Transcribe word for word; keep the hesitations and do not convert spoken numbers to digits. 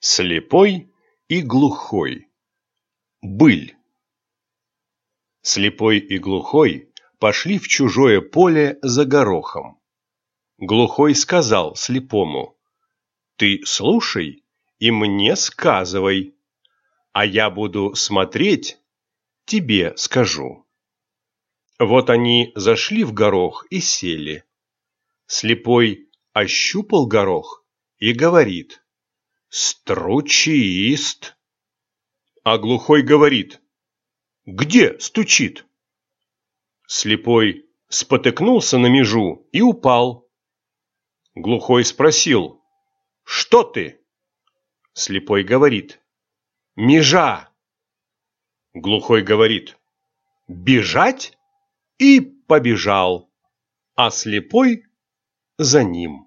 Слепой и глухой. Быль. Слепой и глухой пошли в чужое поле за горохом. Глухой сказал слепому: «Ты слушай и мне сказывай, а я буду смотреть, тебе скажу». Вот они зашли в горох и сели. Слепой ощупал горох и говорит: «Стручист». А глухой говорит: «Где стучит?» Слепой спотыкнулся на межу и упал. Глухой спросил: «Что ты?» Слепой говорит: «Межа». Глухой говорит: «Бежать?» И побежал, а слепой за ним.